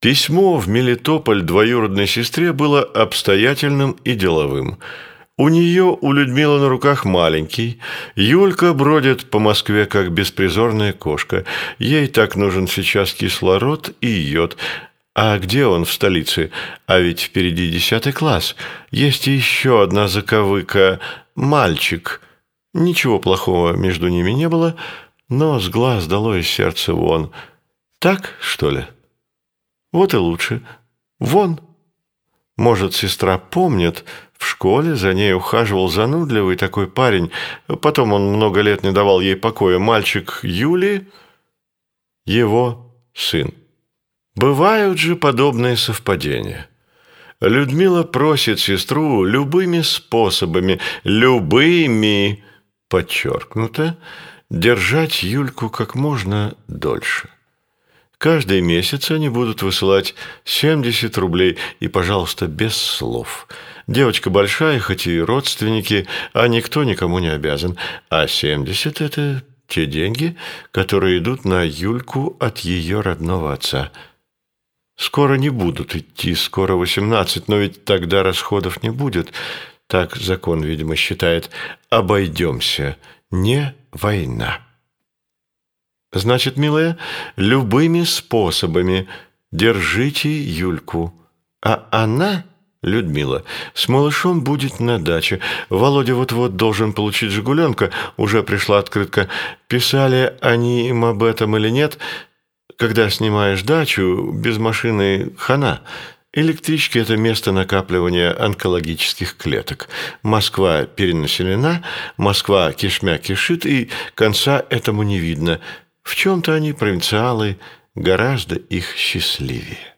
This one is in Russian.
Письмо в Мелитополь двоюродной сестре было обстоятельным и деловым. У нее, у Людмилы на руках маленький. Юлька бродит по Москве, как беспризорная кошка. Ей так нужен сейчас кислород и йод. А где он в столице? А ведь впереди 10 класс. Есть еще одна заковыка – мальчик. Ничего плохого между ними не было, но с глаз дало из сердца вон. Так, что ли? Вот и лучше. Вон. Может, сестра помнит, в школе за ней ухаживал занудливый такой парень. Потом он много лет не давал ей покоя. Мальчик Юли – его сын. Бывают же подобные совпадения. Людмила просит сестру любыми способами, подчеркнуто, держать Юльку как можно дольше. Каждый месяц они будут высылать 70 рублей, и, пожалуйста, без слов. Девочка большая, хоть и родственники, а никто никому не обязан. А 70 – это те деньги, которые идут на Юльку от ее родного отца. Скоро не будут идти, скоро 18, но ведь тогда расходов не будет. Так закон, видимо, считает. Обойдемся. Не война. Значит, милая, любыми способами держите Юльку. А она, Людмила, с малышом будет на даче. Володя вот-вот должен получить «Жигуленка». Уже пришла открытка. Писали они им об этом или нет? Когда снимаешь дачу, без машины хана. Электрички – это место накапливания онкологических клеток. Москва перенаселена, Москва кишмя кишит, и конца этому не видно. В чем-то они, провинциалы, гораздо их счастливее.